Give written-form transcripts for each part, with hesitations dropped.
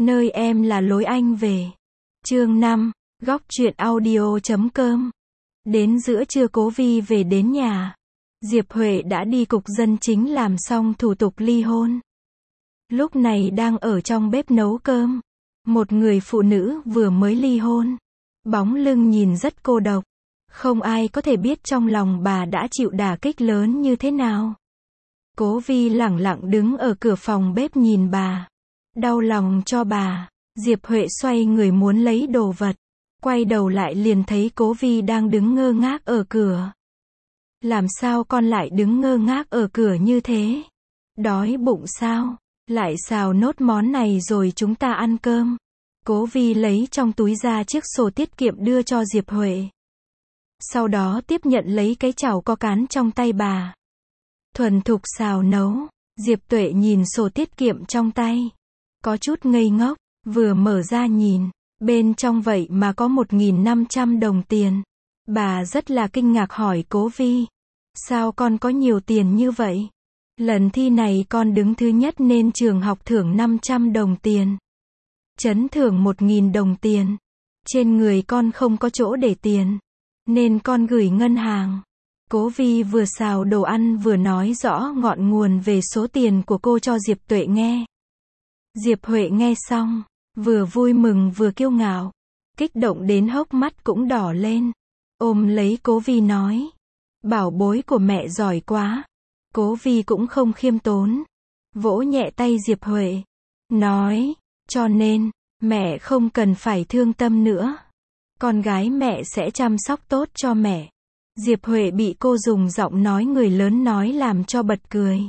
nơi em là lối anh về. Chương 5, góc truyện audio.com. Đến giữa trưa Cố Vi về đến nhà. Diệp Huệ đã đi cục dân chính làm xong thủ tục ly hôn. Lúc này đang ở trong bếp nấu cơm. Một người phụ nữ vừa mới ly hôn. Bóng lưng nhìn rất cô độc. Không ai có thể biết trong lòng bà đã chịu đả kích lớn như thế nào. Cố Vi lẳng lặng đứng ở cửa phòng bếp nhìn bà. Đau lòng cho bà. Diệp Huệ xoay người muốn lấy đồ vật. Quay đầu lại liền thấy Cố Vi đang đứng ngơ ngác ở cửa. Làm sao con lại đứng ngơ ngác ở cửa như thế? Đói bụng sao? Lại xào nốt món này rồi chúng ta ăn cơm. Cố Vi lấy trong túi ra chiếc sổ tiết kiệm đưa cho Diệp Huệ. Sau đó tiếp nhận lấy cái chảo có cán trong tay bà. Thuần thục xào nấu. Diệp Tuệ nhìn sổ tiết kiệm trong tay. Có chút ngây ngốc, vừa mở ra nhìn. Bên trong vậy mà có 1.500 đồng tiền. Bà rất là kinh ngạc hỏi Cố Vi. Sao con có nhiều tiền như vậy? Lần thi này con đứng thứ nhất nên trường học thưởng 500 đồng tiền. Trấn thưởng 1.000 đồng tiền. Trên người con không có chỗ để tiền. Nên con gửi ngân hàng. Cố Vi vừa xào đồ ăn vừa nói rõ ngọn nguồn về số tiền của cô cho Diệp Tuệ nghe. Diệp Huệ nghe xong, vừa vui mừng vừa kiêu ngạo. Kích động đến hốc mắt cũng đỏ lên. Ôm lấy Cố Vi nói. Bảo bối của mẹ giỏi quá. Cố Vi cũng không khiêm tốn. Vỗ nhẹ tay Diệp Huệ. Nói, cho nên, mẹ không cần phải thương tâm nữa. Con gái mẹ sẽ chăm sóc tốt cho mẹ. Diệp Huệ bị cô dùng giọng nói người lớn nói làm cho bật cười.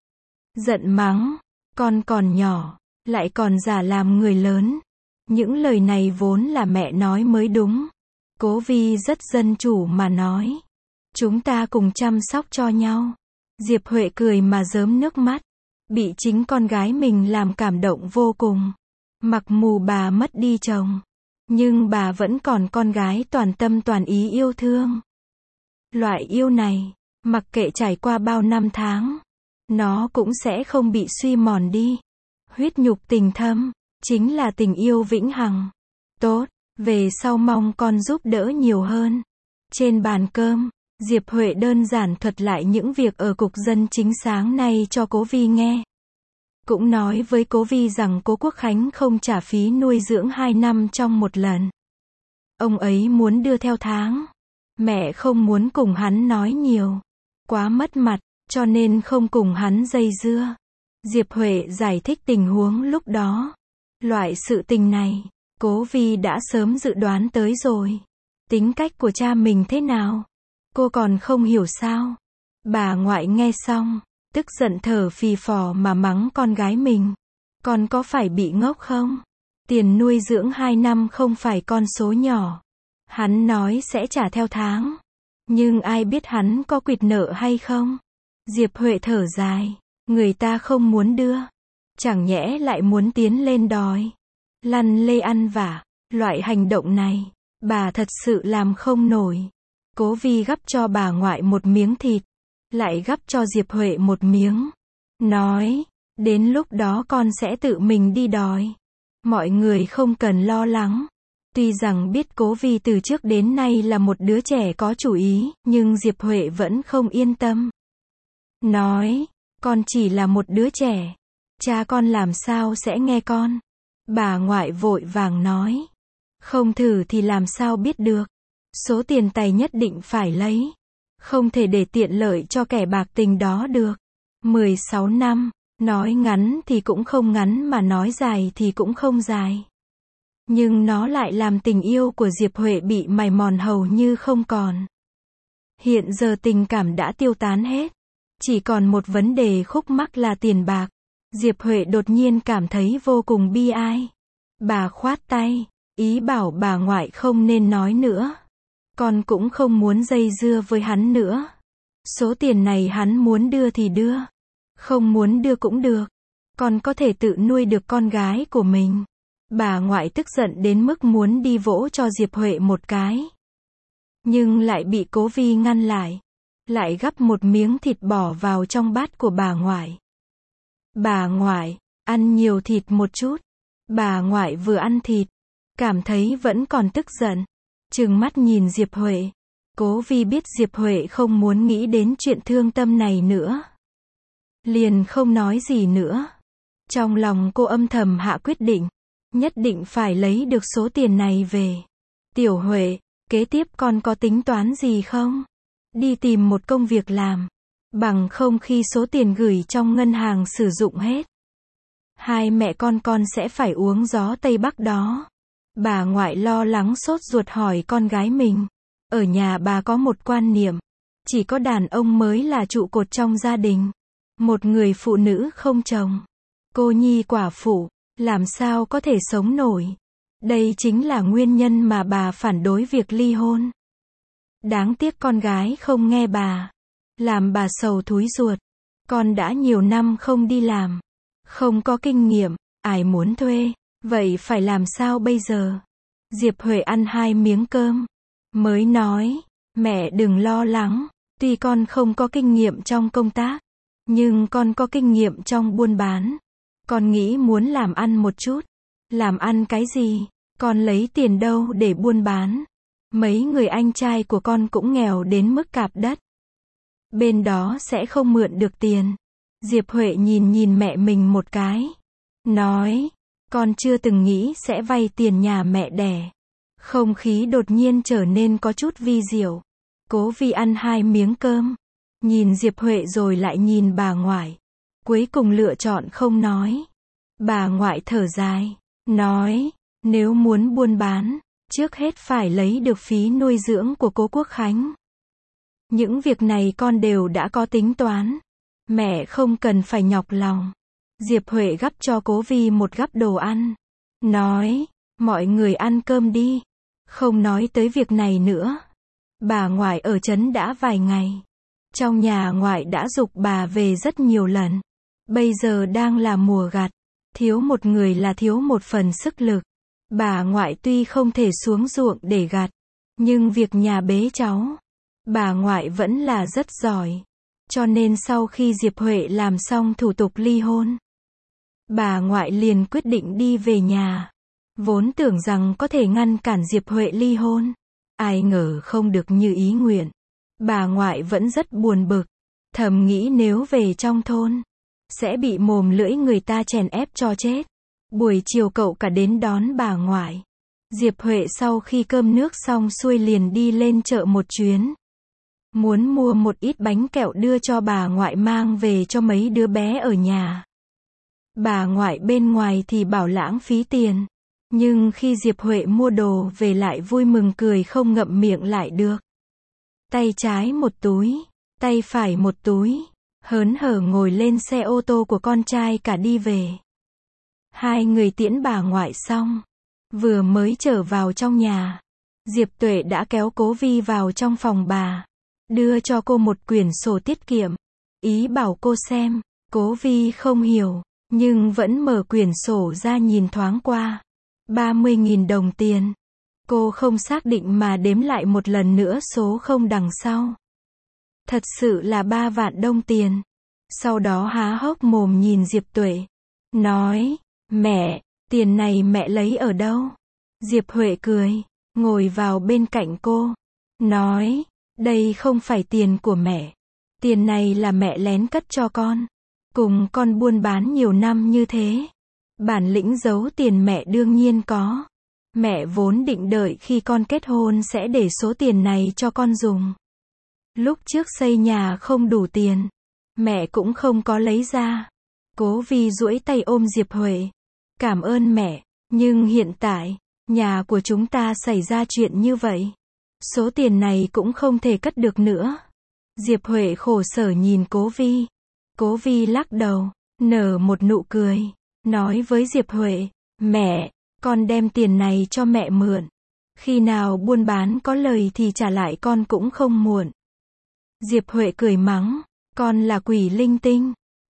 Giận mắng, con còn nhỏ, lại còn giả làm người lớn. Những lời này vốn là mẹ nói mới đúng. Cố Vi rất dân chủ mà nói. Chúng ta cùng chăm sóc cho nhau. Diệp Huệ cười mà rớm nước mắt. Bị chính con gái mình làm cảm động vô cùng. Mặc mù bà mất đi chồng. Nhưng bà vẫn còn con gái toàn tâm toàn ý yêu thương. Loại yêu này, mặc kệ trải qua bao năm tháng, nó cũng sẽ không bị suy mòn đi. Huyết nhục tình thâm, chính là tình yêu vĩnh hằng. Tốt, về sau mong con giúp đỡ nhiều hơn. Trên bàn cơm, Diệp Huệ đơn giản thuật lại những việc ở cục dân chính sáng nay cho Cố Vi nghe. Cũng nói với Cố Vi rằng Cố Quốc Khánh không trả phí nuôi dưỡng 2 năm trong một lần. Ông ấy muốn đưa theo tháng. Mẹ không muốn cùng hắn nói nhiều. Quá mất mặt, cho nên không cùng hắn dây dưa. Diệp Huệ giải thích tình huống lúc đó. Loại sự tình này, Cố Vi đã sớm dự đoán tới rồi. Tính cách của cha mình thế nào? Cô còn không hiểu sao? Bà ngoại nghe xong, tức giận thở phì phò mà mắng con gái mình. Con có phải bị ngốc không? Tiền nuôi dưỡng 2 năm không phải con số nhỏ. Hắn nói sẽ trả theo tháng. Nhưng ai biết hắn có quỵt nợ hay không? Diệp Huệ thở dài. Người ta không muốn đưa. Chẳng nhẽ lại muốn tiến lên đòi. Lăn lê ăn vả. Loại hành động này, bà thật sự làm không nổi. Cố Vi gắp cho bà ngoại một miếng thịt. Lại gắp cho Diệp Huệ một miếng. Nói, đến lúc đó con sẽ tự mình đi đòi. Mọi người không cần lo lắng. Tuy rằng biết Cố Vi từ trước đến nay là một đứa trẻ có chủ ý, nhưng Diệp Huệ vẫn không yên tâm. Nói, con chỉ là một đứa trẻ. Cha con làm sao sẽ nghe con? Bà ngoại vội vàng nói. Không thử thì làm sao biết được. Số tiền tài nhất định phải lấy. Không thể để tiện lợi cho kẻ bạc tình đó được. 16 năm, nói ngắn thì cũng không ngắn mà nói dài thì cũng không dài. Nhưng nó lại làm tình yêu của Diệp Huệ bị mài mòn hầu như không còn. Hiện giờ tình cảm đã tiêu tán hết. Chỉ còn một vấn đề khúc mắc là tiền bạc. Diệp Huệ đột nhiên cảm thấy vô cùng bi ai. Bà khoát tay, ý bảo bà ngoại không nên nói nữa. Con cũng không muốn dây dưa với hắn nữa. Số tiền này hắn muốn đưa thì đưa. Không muốn đưa cũng được. Con có thể tự nuôi được con gái của mình. Bà ngoại tức giận đến mức muốn đi vỗ cho Diệp Huệ một cái. Nhưng lại bị Cố Vi ngăn lại. Lại gắp một miếng thịt bỏ vào trong bát của bà ngoại. Bà ngoại, ăn nhiều thịt một chút. Bà ngoại vừa ăn thịt, cảm thấy vẫn còn tức giận, trừng mắt nhìn Diệp Huệ. Cố Vi biết Diệp Huệ không muốn nghĩ đến chuyện thương tâm này nữa, liền không nói gì nữa. Trong lòng cô âm thầm hạ quyết định, nhất định phải lấy được số tiền này về. Tiểu Huệ, kế tiếp con có tính toán gì không? Đi tìm một công việc làm, bằng không khi số tiền gửi trong ngân hàng sử dụng hết, hai mẹ con sẽ phải uống gió Tây Bắc đó. Bà ngoại lo lắng sốt ruột hỏi con gái mình. Ở nhà bà có một quan niệm, chỉ có đàn ông mới là trụ cột trong gia đình. Một người phụ nữ không chồng, cô nhi quả phụ, làm sao có thể sống nổi. Đây chính là nguyên nhân mà bà phản đối việc ly hôn. Đáng tiếc con gái không nghe bà, làm bà sầu thúi ruột. Con đã nhiều năm không đi làm, không có kinh nghiệm, ai muốn thuê, vậy phải làm sao bây giờ? Diệp Huệ ăn 2 miếng cơm, mới nói, mẹ đừng lo lắng, tuy con không có kinh nghiệm trong công tác, nhưng con có kinh nghiệm trong buôn bán. Con nghĩ muốn làm ăn một chút. Làm ăn cái gì? Con lấy tiền đâu để buôn bán? Mấy người anh trai của con cũng nghèo đến mức cạp đất. Bên đó sẽ không mượn được tiền. Diệp Huệ nhìn mẹ mình một cái, nói, con chưa từng nghĩ sẽ vay tiền nhà mẹ đẻ. Không khí đột nhiên trở nên có chút vi diệu. Cố Vi ăn 2 miếng cơm, nhìn Diệp Huệ rồi lại nhìn bà ngoại. Cuối cùng lựa chọn không nói. Bà ngoại thở dài, nói, nếu muốn buôn bán, trước hết phải lấy được phí nuôi dưỡng của cố Quốc Khánh. Những việc này con đều đã có tính toán. Mẹ không cần phải nhọc lòng. Diệp Huệ gắp cho Cố Vi một gắp đồ ăn. Nói, mọi người ăn cơm đi. Không nói tới việc này nữa. Bà ngoại ở trấn đã vài ngày. Trong nhà ngoại đã giục bà về rất nhiều lần. Bây giờ đang là mùa gặt. Thiếu một người là thiếu một phần sức lực. Bà ngoại tuy không thể xuống ruộng để gặt, nhưng việc nhà bế cháu, bà ngoại vẫn là rất giỏi. Cho nên sau khi Diệp Huệ làm xong thủ tục ly hôn, bà ngoại liền quyết định đi về nhà. Vốn tưởng rằng có thể ngăn cản Diệp Huệ ly hôn, ai ngờ không được như ý nguyện. Bà ngoại vẫn rất buồn bực, thầm nghĩ nếu về trong thôn, sẽ bị mồm lưỡi người ta chèn ép cho chết. Buổi chiều cậu cả đến đón bà ngoại. Diệp Huệ sau khi cơm nước xong xuôi liền đi lên chợ một chuyến. Muốn mua một ít bánh kẹo đưa cho bà ngoại mang về cho mấy đứa bé ở nhà. Bà ngoại bên ngoài thì bảo lãng phí tiền. Nhưng khi Diệp Huệ mua đồ về lại vui mừng cười không ngậm miệng lại được. Tay trái một túi, tay phải một túi, hớn hở ngồi lên xe ô tô của con trai cả đi về. Hai người tiễn bà ngoại xong, vừa mới trở vào trong nhà, Diệp Tuệ đã kéo Cố Vi vào trong phòng bà, đưa cho cô một quyển sổ tiết kiệm, ý bảo cô xem. Cố Vi không hiểu, nhưng vẫn mở quyển sổ ra nhìn thoáng qua. 30.000 đồng tiền. Cô không xác định mà đếm lại một lần nữa số không đằng sau. Thật sự là 3 vạn đồng tiền. Sau đó há hốc mồm nhìn Diệp Tuệ, nói, mẹ, tiền này mẹ lấy ở đâu? Diệp Huệ cười, ngồi vào bên cạnh cô, nói, đây không phải tiền của mẹ. Tiền này là mẹ lén cất cho con. Cùng con buôn bán nhiều năm như thế, bản lĩnh giấu tiền mẹ đương nhiên có. Mẹ vốn định đợi khi con kết hôn sẽ để số tiền này cho con dùng. Lúc trước xây nhà không đủ tiền, mẹ cũng không có lấy ra. Cố Vi duỗi tay ôm Diệp Huệ. Cảm ơn mẹ, nhưng hiện tại, nhà của chúng ta xảy ra chuyện như vậy. Số tiền này cũng không thể cất được nữa. Diệp Huệ khổ sở nhìn Cố Vi. Cố Vi lắc đầu, nở một nụ cười, nói với Diệp Huệ, mẹ, con đem tiền này cho mẹ mượn. Khi nào buôn bán có lời thì trả lại con cũng không muộn. Diệp Huệ cười mắng, con là quỷ linh tinh.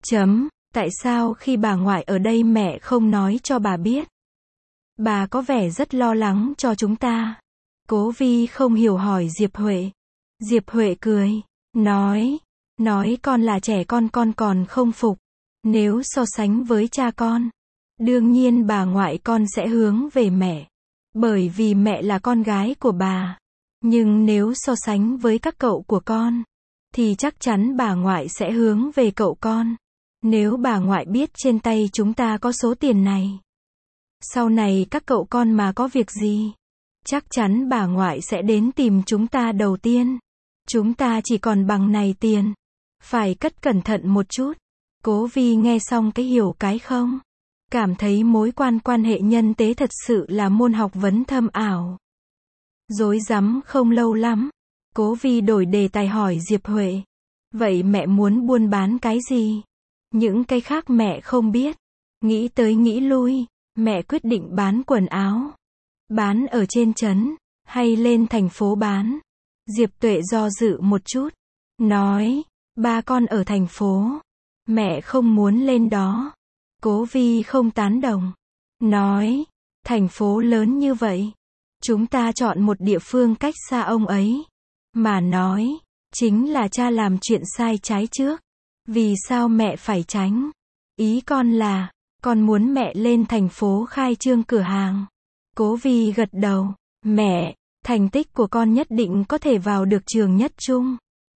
Tại sao khi bà ngoại ở đây mẹ không nói cho bà biết? Bà có vẻ rất lo lắng cho chúng ta. Cố Vi không hiểu hỏi Diệp Huệ. Diệp Huệ cười, nói con là trẻ con còn không phục. Nếu so sánh với cha con, Đương nhiên bà ngoại con sẽ hướng về mẹ. Bởi vì mẹ là con gái của bà. Nhưng nếu so sánh với các cậu của con, thì chắc chắn bà ngoại sẽ hướng về cậu con. Nếu bà ngoại biết trên tay chúng ta có số tiền này, sau này các cậu con mà có việc gì, chắc chắn bà ngoại sẽ đến tìm chúng ta đầu tiên. Chúng ta chỉ còn bằng này tiền. Phải cất cẩn thận một chút. Cố Vi nghe xong cái hiểu cái không. Cảm thấy mối quan hệ nhân tế thật sự là môn học vấn thâm ảo. Rối rắm không lâu lắm, Cố Vi đổi đề tài hỏi Diệp Huệ. Vậy mẹ muốn buôn bán cái gì? Những cái khác mẹ không biết. Nghĩ tới nghĩ lui, mẹ quyết định bán quần áo. Bán ở trên trấn, hay lên thành phố bán? Diệp Tuệ do dự một chút. Nói, ba con ở thành phố. Mẹ không muốn lên đó. Cố Vi không tán đồng. Nói, thành phố lớn như vậy. Chúng ta chọn một địa phương cách xa ông ấy. Mà nói, chính là cha làm chuyện sai trái trước. Vì sao mẹ phải tránh? Ý con là, con muốn mẹ lên thành phố khai trương cửa hàng. Cố Vi gật đầu. Mẹ, thành tích của con nhất định có thể vào được trường nhất trung.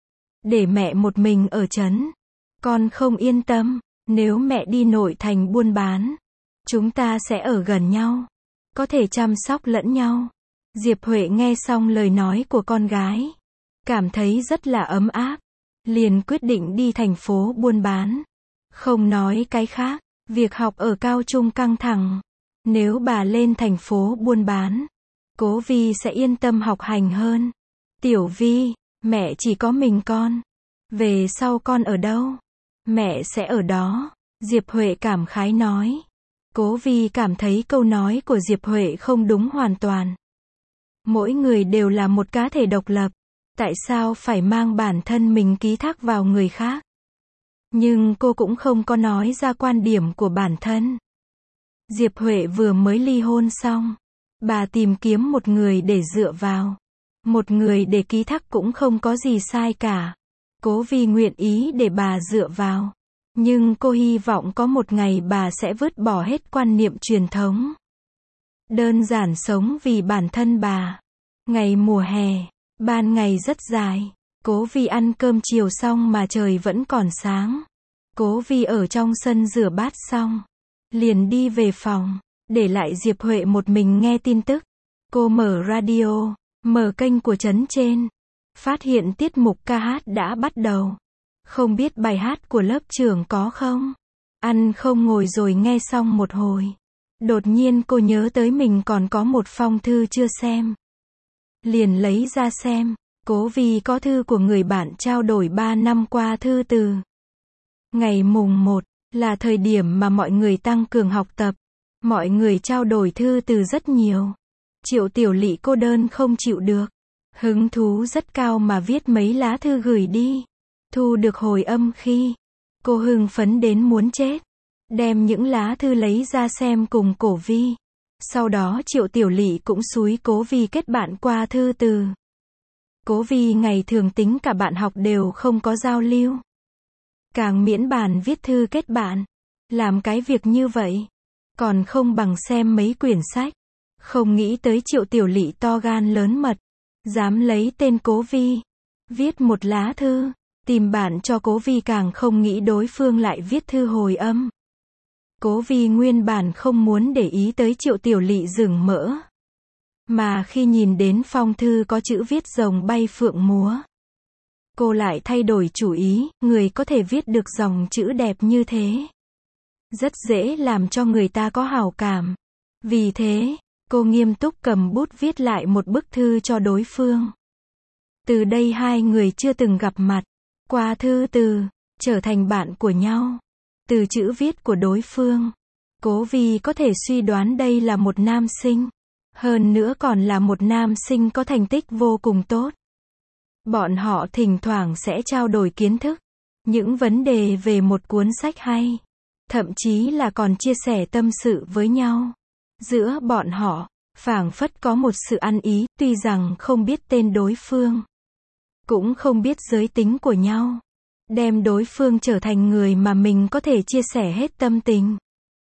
Để mẹ một mình ở trấn. Con không yên tâm. Nếu mẹ đi nội thành buôn bán, chúng ta sẽ ở gần nhau. Có thể chăm sóc lẫn nhau. Diệp Huệ nghe xong lời nói của con gái. Cảm thấy rất là ấm áp. Liền quyết định đi thành phố buôn bán. Không nói cái khác, việc học ở cao trung căng thẳng. Nếu bà lên thành phố buôn bán, Cố Vi sẽ yên tâm học hành hơn. Tiểu Vi, mẹ chỉ có mình con. Về sau con ở đâu? Mẹ sẽ ở đó. Diệp Huệ cảm khái nói. Cố Vi cảm thấy câu nói của Diệp Huệ không đúng hoàn toàn. Mỗi người đều là một cá thể độc lập. Tại sao phải mang bản thân mình ký thác vào người khác? Nhưng cô cũng không có nói ra quan điểm của bản thân. Diệp Huệ vừa mới ly hôn xong. Bà tìm kiếm một người để dựa vào. Một người để ký thác cũng không có gì sai cả. Cố Vi nguyện ý để bà dựa vào. Nhưng cô hy vọng có một ngày bà sẽ vứt bỏ hết quan niệm truyền thống. Đơn giản sống vì bản thân bà. Ngày mùa hè, ban ngày rất dài. Cố Vi ăn cơm chiều xong mà trời vẫn còn sáng. Cố Vi ở trong sân rửa bát xong, liền đi về phòng, để lại Diệp Huệ một mình nghe tin tức. Cô mở radio, mở kênh của trấn trên. Phát hiện tiết mục ca hát đã bắt đầu. Không biết bài hát của lớp trưởng có không? Ăn không ngồi rồi nghe xong một hồi. Đột nhiên cô nhớ tới mình còn có một phong thư chưa xem. Liền lấy ra xem. Cố Vi có thư của người bạn trao đổi 3 năm qua thư từ. Ngày mùng 1 là thời điểm mà mọi người tăng cường học tập. Mọi người trao đổi thư từ rất nhiều. Triệu Tiểu Lị cô đơn không chịu được. Hứng thú rất cao mà viết mấy lá thư gửi đi. Thu được hồi âm khi cô hưng phấn đến muốn chết. Đem những lá thư lấy ra xem cùng Cố Vi. Sau đó Triệu Tiểu Lị cũng xúi Cố Vi kết bạn qua thư từ. Cố Vi ngày thường tính cả bạn học đều không có giao lưu. Càng miễn bàn viết thư kết bạn. Làm cái việc như vậy, còn không bằng xem mấy quyển sách. Không nghĩ tới Triệu Tiểu Lị to gan lớn mật. Dám lấy tên Cố Vi. Viết một lá thư. Tìm bạn cho Cố Vi, càng không nghĩ đối phương lại viết thư hồi âm. Cố Vi nguyên bản không muốn để ý tới Triệu Tiểu Lị rừng mỡ. Mà khi nhìn đến phong thư có chữ viết rồng bay phượng múa, cô lại thay đổi chủ ý. Người có thể viết được dòng chữ đẹp như thế, rất dễ làm cho người ta có hảo cảm. Vì thế, cô nghiêm túc cầm bút viết lại một bức thư cho đối phương. Từ đây hai người chưa từng gặp mặt. Qua thư từ, trở thành bạn của nhau. Từ chữ viết của đối phương, Cố Vi có thể suy đoán đây là một nam sinh. Hơn nữa còn là một nam sinh có thành tích vô cùng tốt. Bọn họ thỉnh thoảng sẽ trao đổi kiến thức, những vấn đề về một cuốn sách hay. Thậm chí là còn chia sẻ tâm sự với nhau. Giữa bọn họ, phảng phất có một sự ăn ý, tuy rằng không biết tên đối phương, cũng không biết giới tính của nhau. Đem đối phương trở thành người mà mình có thể chia sẻ hết tâm tình.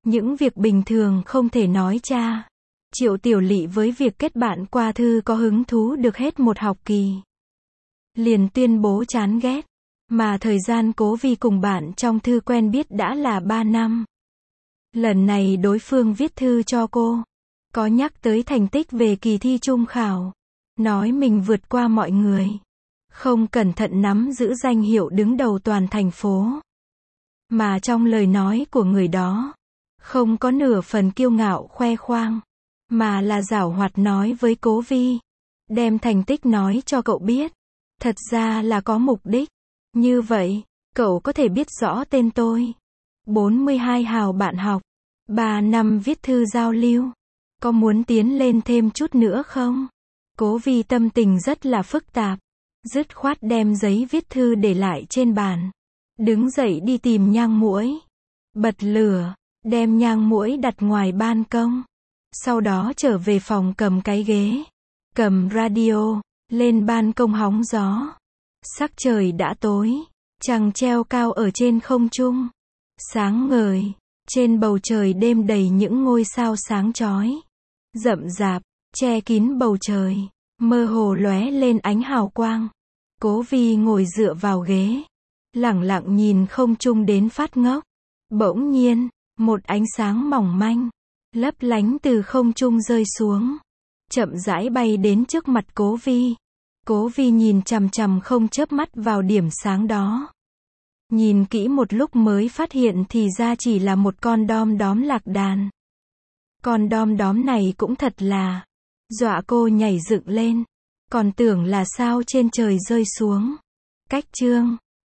Những việc bình thường không thể nói cha. Triệu Tiểu Lị với việc kết bạn qua thư có hứng thú được hết một học kỳ. Liền tuyên bố chán ghét. Mà thời gian Cố Vi cùng bạn trong thư quen biết đã là 3 năm. Lần này đối phương viết thư cho cô. Có nhắc tới thành tích về kỳ thi trung khảo. Nói mình vượt qua mọi người. Không cẩn thận nắm giữ danh hiệu đứng đầu toàn thành phố. Mà trong lời nói của người đó, không có nửa phần kiêu ngạo khoe khoang. Mà là giảo hoạt nói với Cố Vi. Đem thành tích nói cho cậu biết. Thật ra là có mục đích. Như vậy, cậu có thể biết rõ tên tôi. 42 hào bạn học. 3 năm viết thư giao lưu. Có muốn tiến lên thêm chút nữa không? Cố Vi tâm tình rất là phức tạp. Dứt khoát đem giấy viết thư để lại trên bàn. Đứng dậy đi tìm nhang muỗi. Bật lửa, đem nhang muỗi đặt ngoài ban công. Sau đó trở về phòng cầm cái ghế. Cầm radio, lên ban công hóng gió. Sắc trời đã tối. Trăng treo cao ở trên không trung. Sáng ngời. Trên bầu trời đêm đầy những ngôi sao sáng chói. Rậm rạp, che kín bầu trời. Mơ hồ lóe lên ánh hào quang. Cố Vi ngồi dựa vào ghế. Lẳng lặng nhìn không trung đến phát ngốc. Bỗng nhiên, một ánh sáng mỏng manh, lấp lánh từ không trung rơi xuống. Chậm rãi bay đến trước mặt Cố Vi. Cố Vi nhìn chằm chằm không chớp mắt vào điểm sáng đó. Nhìn kỹ một lúc mới phát hiện thì ra chỉ là một con đom đóm lạc đàn. Con đom đóm này cũng thật là dọa cô nhảy dựng lên. Còn tưởng là sao trên trời rơi xuống. Cách chương